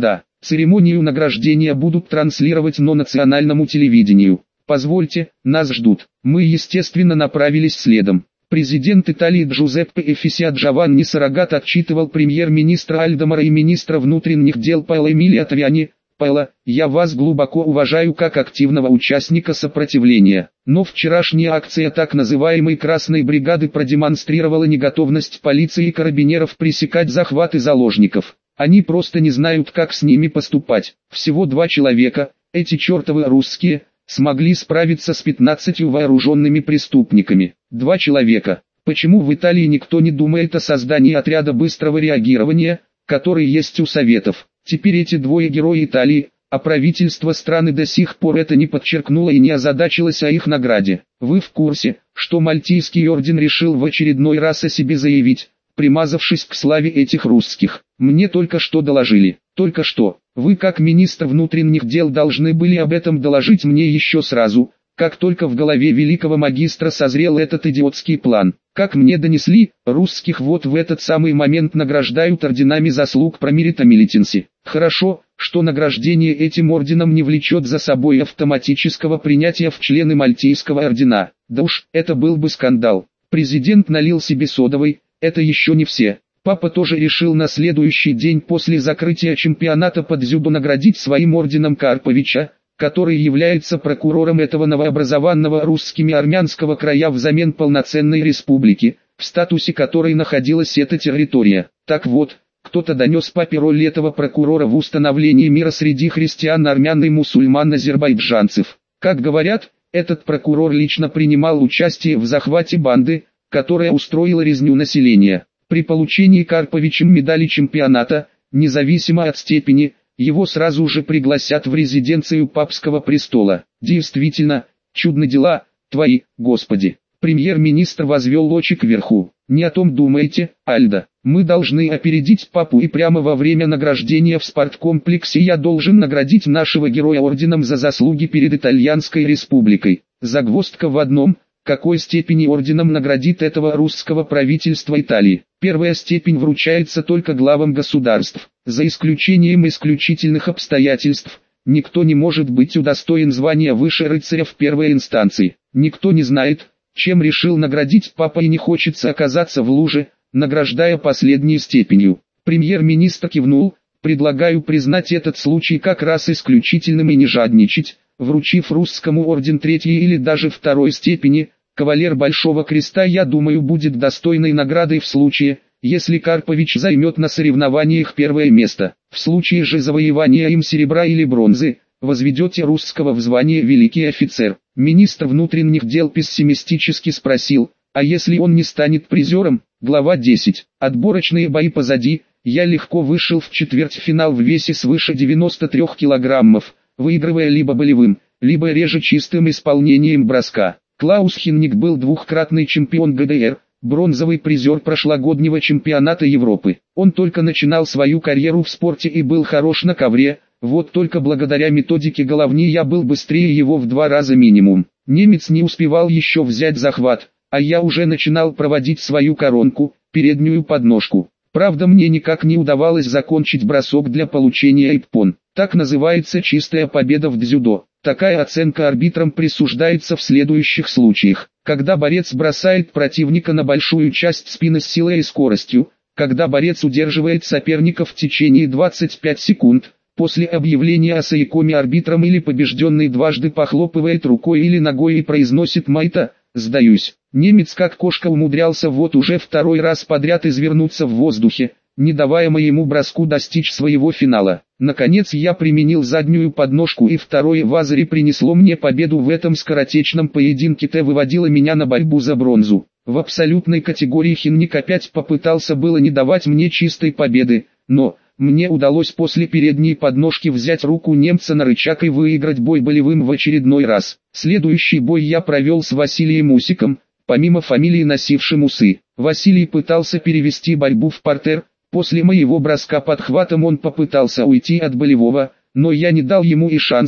Церемонию награждения будут транслировать на национальному телевидению. Позвольте, нас ждут. Мы естественно направились следом. Президент Италии Джузеппе Эффиси Джованни Сарагат отчитывал премьер-министра Альдемара и министра внутренних дел Паоло Эмилио Тавиани. «Паоло, я вас глубоко уважаю как активного участника сопротивления, но вчерашняя акция так называемой «Красной бригады» продемонстрировала неготовность полиции и карабинеров пресекать захваты заложников. Они просто не знают, как с ними поступать. Всего 2 человека, эти чертовы русские, смогли справиться с 15 вооруженными преступниками. 2 человека. Почему в Италии никто не думает о создании отряда быстрого реагирования, который есть у Советов? Теперь эти 2 герои Италии, а правительство страны до сих пор это не подчеркнуло и не озадачилось о их награде. Вы в курсе, что Мальтийский орден решил в очередной раз о себе заявить, примазавшись к славе этих русских? Мне только что доложили. Только что. Вы как министр внутренних дел должны были об этом доложить мне еще сразу, как только в голове великого магистра созрел этот идиотский план. Как мне донесли, русских вот в этот самый момент награждают орденами заслуг промерита милитинси. Хорошо, что награждение этим орденом не влечет за собой автоматического принятия в члены Мальтийского ордена. Да уж, это был бы скандал. Президент налил себе содовой, это еще не все. Папа тоже решил на следующий день после закрытия чемпионата по дзюдо наградить своим орденом Карповича, который является прокурором этого новообразованного русскими армянского края взамен полноценной республики, в статусе которой находилась эта территория. Так вот, кто-то донес папе роль этого прокурора в установлении мира среди христиан, армян и мусульман-азербайджанцев. Как говорят, этот прокурор лично принимал участие в захвате банды, которая устроила резню населения. При получении Карповичем медали чемпионата, независимо от степени, его сразу же пригласят в резиденцию папского престола. Действительно, чудны дела, твои, Господи. Премьер-министр возвел очи кверху. Не о том думаете, Альдо. Мы должны опередить папу, и прямо во время награждения в спорткомплексе я должен наградить нашего героя орденом за заслуги перед Итальянской республикой. Загвоздка в одном: какой степени орденом наградит этого русского правительства Италии. Первая степень вручается только главам государств. За исключением исключительных обстоятельств, никто не может быть удостоен звания выше рыцаря в первой инстанции. Никто не знает, чем решил наградить папа, и не хочется оказаться в луже, награждая последней степенью. Премьер-министр кивнул: предлагаю признать этот случай как раз исключительным и не жадничать, вручив русскому орден 3-й или даже 2-й степени. Кавалер Большого Креста, я думаю, будет достойной наградой в случае, если Карпович займет на соревнованиях 1-е место. В случае же завоевания им серебра или бронзы, возведете русского в звание великий офицер. Министр внутренних дел пессимистически спросил: а если он не станет призером? Глава 10. Отборочные бои позади. Я легко вышел в четвертьфинал в весе свыше 93 килограммов, выигрывая либо болевым, либо реже чистым исполнением броска. Клаус Хинник был 2-кратный чемпион ГДР, бронзовый призер прошлогоднего чемпионата Европы. Он только начинал свою карьеру в спорте и был хорош на ковре, вот только благодаря методике Головни я был быстрее его в 2 раза минимум. Немец не успевал еще взять захват, а я уже начинал проводить свою коронку, переднюю подножку. Правда, мне никак не удавалось закончить бросок для получения иппон. Так называется чистая победа в дзюдо. Такая оценка арбитрам присуждается в следующих случаях: когда борец бросает противника на большую часть спины с силой и скоростью, когда борец удерживает соперника в течение 25 секунд, после объявления о саикоме арбитром, или побежденный дважды похлопывает рукой или ногой и произносит «майта», «сдаюсь». Немец как кошка умудрялся вот уже 2-й раз подряд извернуться в воздухе, не давая моему броску достичь своего финала. Наконец я применил заднюю подножку, и 2-е вазари принесло мне победу в этом скоротечном поединке. Т выводила меня на борьбу за бронзу. В абсолютной категории Хинник опять попытался было не давать мне чистой победы, но мне удалось после передней подножки взять руку немца на рычаг и выиграть бой болевым в очередной раз. Следующий бой я провел с Василием Усиком, помимо фамилии носившим усы. Василий пытался перевести борьбу в партер. После моего броска подхватом он попытался уйти от болевого, но я не дал ему и шанса.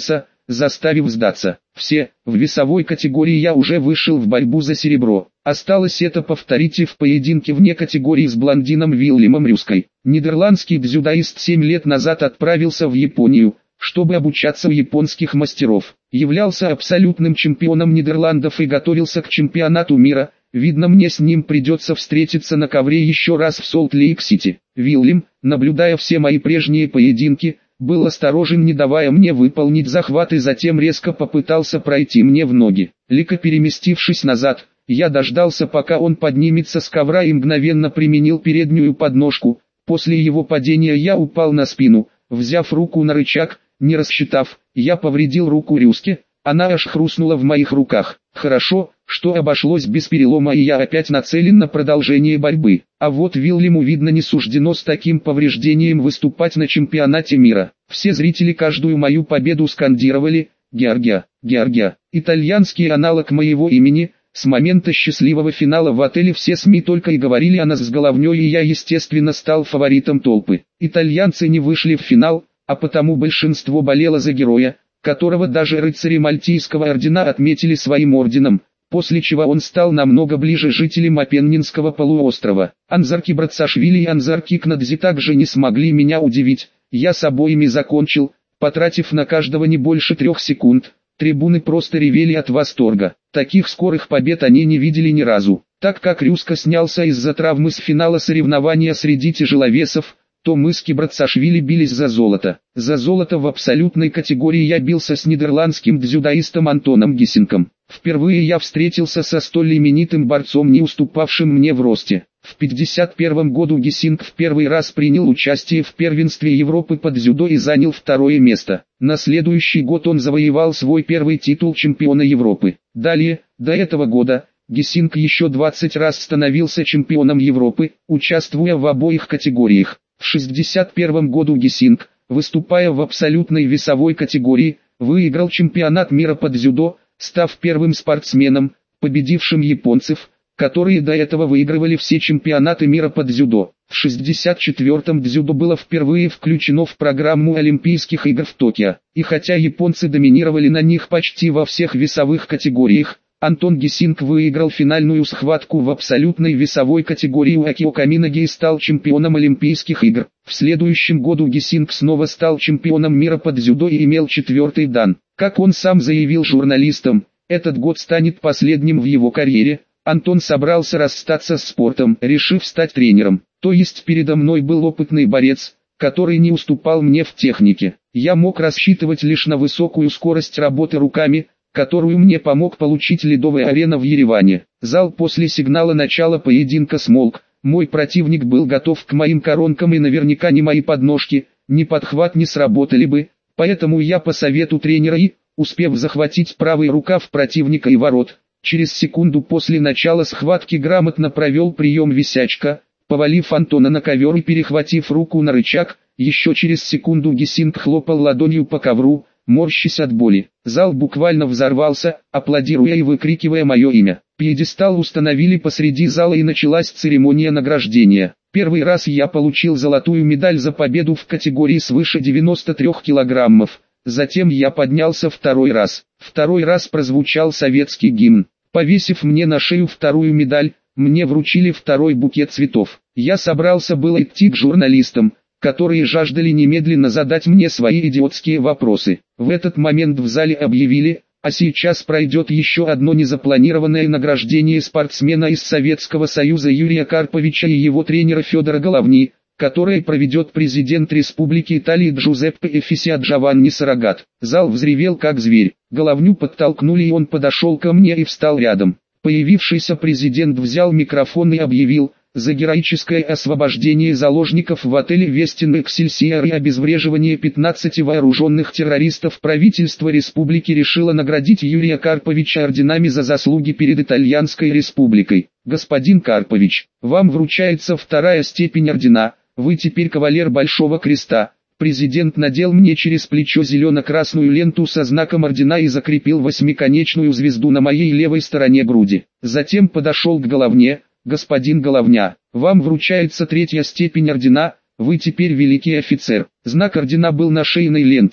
заставив сдаться. В весовой категории я уже вышел в борьбу за серебро. Осталось это повторить и в поединке вне категории с блондином Вильямом Рюской. Нидерландский дзюдоист 7 лет назад отправился в Японию, чтобы обучаться у японских мастеров. Являлся абсолютным чемпионом Нидерландов и готовился к чемпионату мира. Видно, мне с ним придется встретиться на ковре еще раз в Солт-Лейк-Сити. Вильям, наблюдая все мои прежние поединки, был осторожен, не давая мне выполнить захват, и затем резко попытался пройти мне в ноги. Легко переместившись назад, я дождался, пока он поднимется с ковра, и мгновенно применил переднюю подножку. После его падения я упал на спину, взяв руку на рычаг. Не рассчитав, я повредил руку Рюске, она аж хрустнула в моих руках. Хорошо, что обошлось без перелома, и я опять нацелен на продолжение борьбы. А вот Вильяму, видно, не суждено с таким повреждением выступать на чемпионате мира. Все зрители каждую мою победу скандировали «Георгия, Георгия». Итальянский аналог моего имени. С момента счастливого финала в отеле все СМИ только и говорили о нас с Головней, и я, естественно, стал фаворитом толпы. Итальянцы не вышли в финал, а потому большинство болело за героя, которого даже рыцари Мальтийского ордена отметили своим орденом, после чего он стал намного ближе жителям Апеннинского полуострова. Анзар Кибрацашвили и Анзар Кикнадзе также не смогли меня удивить, я с обоими закончил, потратив на каждого не больше 3 секунд. Трибуны просто ревели от восторга. Таких скорых побед они не видели ни разу. Так как Рюска снялся из-за травмы с финала соревнования среди тяжеловесов, то мы с Кибрацашвили бились за золото. За золото в абсолютной категории я бился с нидерландским дзюдоистом Антоном Гессинком. Впервые я встретился со столь именитым борцом, не уступавшим мне в росте. В 1951 году Гессинк в первый раз принял участие в первенстве Европы по дзюдо и занял 2-е место. На следующий год он завоевал свой первый титул чемпиона Европы. Далее, до этого года, Гессинк еще 20 раз становился чемпионом Европы, участвуя в обоих категориях. В 1961 году Гессинк, выступая в абсолютной весовой категории, выиграл чемпионат мира по дзюдо, став первым спортсменом, победившим японцев, которые до этого выигрывали все чемпионаты мира по дзюдо. В 1964-м дзюдо было впервые включено в программу Олимпийских игр в Токио, и хотя японцы доминировали на них почти во всех весовых категориях, Антон Гессинк выиграл финальную схватку в абсолютной весовой категории у Акио Каминаги и стал чемпионом Олимпийских игр. В следующем году Гессинк снова стал чемпионом мира по дзюдо и имел 4-й дан. Как он сам заявил журналистам, этот год станет последним в его карьере. Антон собрался расстаться с спортом, решив стать тренером. То есть передо мной был опытный борец, который не уступал мне в технике. Я мог рассчитывать лишь на высокую скорость работы руками, которую мне помог получить ледовая арена в Ереване. Зал после сигнала начала поединка смолк. Мой противник был готов к моим коронкам, и наверняка ни мои подножки, ни подхват не сработали бы, поэтому я по совету тренера и, успев захватить правый рукав противника и ворот, через секунду после начала схватки грамотно провел прием висячка, повалив Антона на ковер и перехватив руку на рычаг. Еще через секунду Гессинк хлопал ладонью по ковру, морщась от боли. Зал буквально взорвался, аплодируя и выкрикивая мое имя. Пьедестал установили посреди зала, и началась церемония награждения. Первый раз я получил золотую медаль за победу в категории свыше 93 килограммов. Затем я поднялся второй раз. Второй раз прозвучал советский гимн. Повесив мне на шею 2-ю медаль, мне вручили 2-й букет цветов. Я собрался было идти к журналистам, которые жаждали немедленно задать мне свои идиотские вопросы. В этот момент в зале объявили: а сейчас пройдет еще одно незапланированное награждение спортсмена из Советского Союза Юрия Карповича и его тренера Федора Головни, которое проведет президент Республики Италии Джузеппе Эффисиа Джованни Сарагат. Зал взревел как зверь. Головню подтолкнули, и он подошел ко мне и встал рядом. Появившийся президент взял микрофон и объявил: за героическое освобождение заложников в отеле Вестин Эксельсиор и обезвреживание 15 вооруженных террористов правительство республики решило наградить Юрия Карповича орденами за заслуги перед Итальянской республикой. Господин Карпович, вам вручается 2-я степень ордена, вы теперь кавалер Большого Креста. Президент надел мне через плечо зелено-красную ленту со знаком ордена и закрепил 8-конечную звезду на моей левой стороне груди. Затем подошел к Головне: господин Головня, вам вручается 3-я степень ордена, вы теперь великий офицер. Знак ордена был на шейной ленте,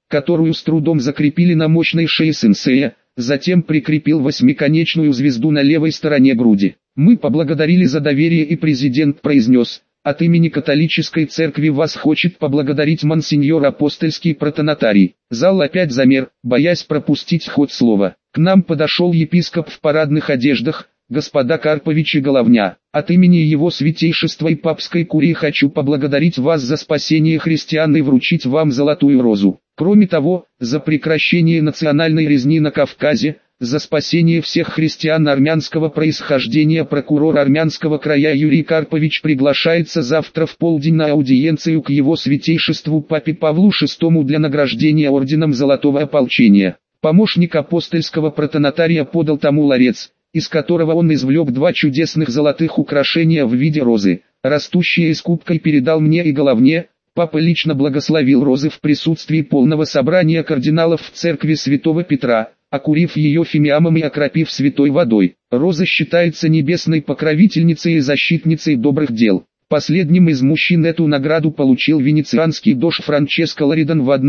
которую с трудом закрепили на мощной шее сенсея, затем прикрепил восьмиконечную звезду на левой стороне груди. Мы поблагодарили за доверие, и президент произнес: «От имени католической церкви вас хочет поблагодарить монсеньор апостольский протонотарий». Зал опять замер, боясь пропустить ход слова. К нам подошел епископ в парадных одеждах: «Господа Карпович и Головня, от имени его святейшества и папской курии хочу поблагодарить вас за спасение христиан и вручить вам золотую розу. Кроме того, за прекращение национальной резни на Кавказе, за спасение всех христиан армянского происхождения прокурор Армянского края Юрий Карпович приглашается завтра в полдень на аудиенцию к его святейшеству папе Павлу VI для награждения орденом Золотого ополчения». Помощник апостольского протонотария подал тому ларец, из которого он извлек два чудесных золотых украшения в виде розы, растущие из кубка, и передал мне и Головне. Папа лично благословил розы в присутствии полного собрания кардиналов в церкви святого Петра, окурив ее фимиамом и окропив святой водой. Роза считается небесной покровительницей и защитницей добрых дел. Последним из мужчин эту награду получил венецианский дож Франческо Лоридан в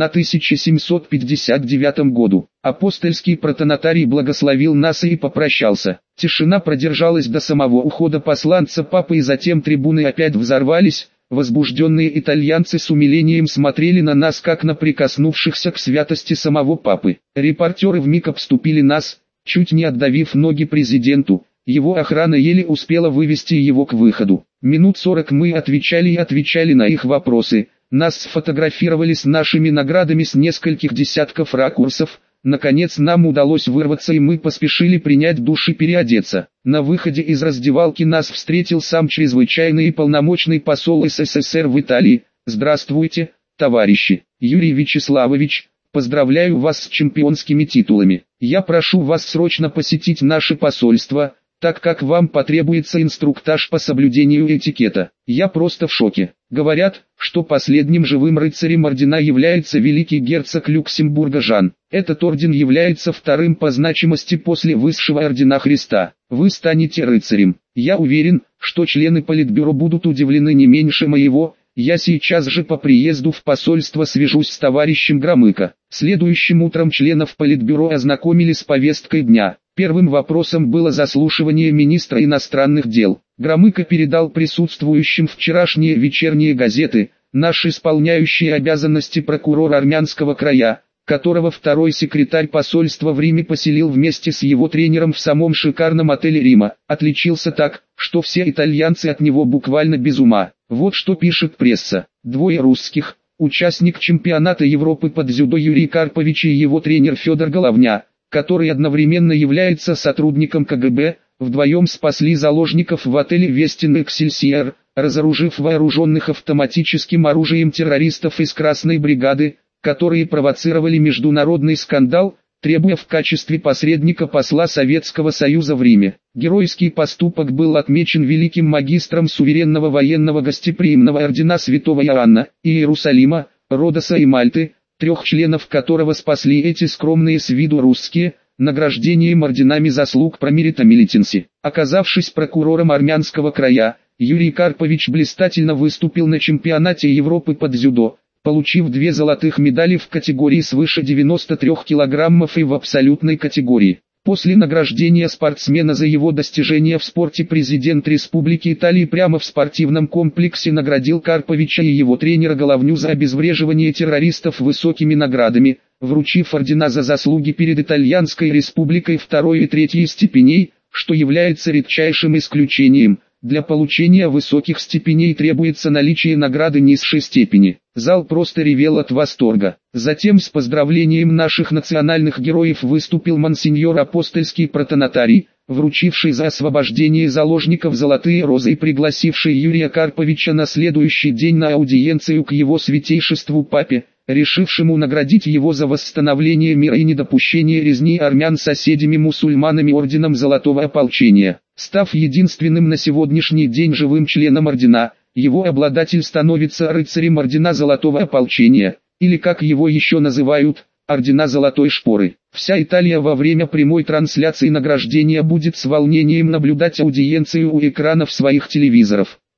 1759 году. Апостольский протонотарий благословил нас и попрощался. Тишина продержалась до самого ухода посланца папы, и затем трибуны опять взорвались. Возбужденные итальянцы с умилением смотрели на нас, как на прикоснувшихся к святости самого папы. Репортеры вмиг обступили нас, чуть не отдавив ноги президенту. Его охрана еле успела вывести его к выходу. Минут 40 мы отвечали на их вопросы. Нас сфотографировали с нашими наградами с нескольких десятков ракурсов. Наконец нам удалось вырваться, и мы поспешили принять душ и переодеться. На выходе из раздевалки нас встретил сам чрезвычайный и полномочный посол СССР в Италии. «Здравствуйте, товарищи! Юрий Вячеславович, поздравляю вас с чемпионскими титулами. Я прошу вас срочно посетить наше посольство, так как вам потребуется инструктаж по соблюдению этикета. Я просто в шоке. Говорят, что последним живым рыцарем ордена является великий герцог Люксембурга Жан. Этот орден является вторым по значимости после высшего ордена Христа. Вы станете рыцарем. Я уверен, что члены Политбюро будут удивлены не меньше моего. Я сейчас же по приезду в посольство свяжусь с товарищем Громыко». Следующим утром членов Политбюро ознакомили с повесткой дня. Первым вопросом было заслушивание министра иностранных дел. Громыко передал присутствующим вчерашние вечерние газеты. Наш исполняющий обязанности прокурор Армянского края, которого второй секретарь посольства в Риме поселил вместе с его тренером в самом шикарном отеле Рима, отличился так, что все итальянцы от него буквально без ума. Вот что пишет пресса. Двое русских, участник чемпионата Европы по дзюдо Юрий Карпович и его тренер Федор Головня, который одновременно является сотрудником КГБ, вдвоем спасли заложников в отеле Вестин Эксельсиор, разоружив вооруженных автоматическим оружием террористов из Красной бригады, которые провоцировали международный скандал, требуя в качестве посредника посла Советского Союза в Риме. Геройский поступок был отмечен великим магистром суверенного военного гостеприимного ордена Святого Иоанна и Иерусалима, Родоса и Мальты, трех членов которого спасли эти скромные с виду русские, награждением орденами заслуг про Мерита Милитинси. Оказавшись прокурором Армянского края, Юрий Карпович блистательно выступил на чемпионате Европы по дзюдо, получив 2 золотых медали в категории свыше 93 килограммов и в абсолютной категории. После награждения спортсмена за его достижения в спорте президент Республики Италии прямо в спортивном комплексе наградил Карповича и его тренера Головню за обезвреживание террористов высокими наградами, вручив ордена за заслуги перед Итальянской Республикой 2 и 3 степеней, что является редчайшим исключением. Для получения высоких степеней требуется наличие награды низшей степени. Зал просто ревел от восторга. Затем с поздравлением наших национальных героев выступил монсеньор апостольский протонотарий, вручивший за освобождение заложников золотые розы и пригласивший Юрия Карповича на следующий день на аудиенцию к его святейшеству папе, решившему наградить его за восстановление мира и недопущение резни армян соседями-мусульманами орденом Золотого ополчения. Став единственным на сегодняшний день живым членом ордена, его обладатель становится рыцарем ордена Золотого ополчения, или как его еще называют, ордена Золотой шпоры. Вся Италия во время прямой трансляции награждения будет с волнением наблюдать аудиенцию у экранов своих телевизоров.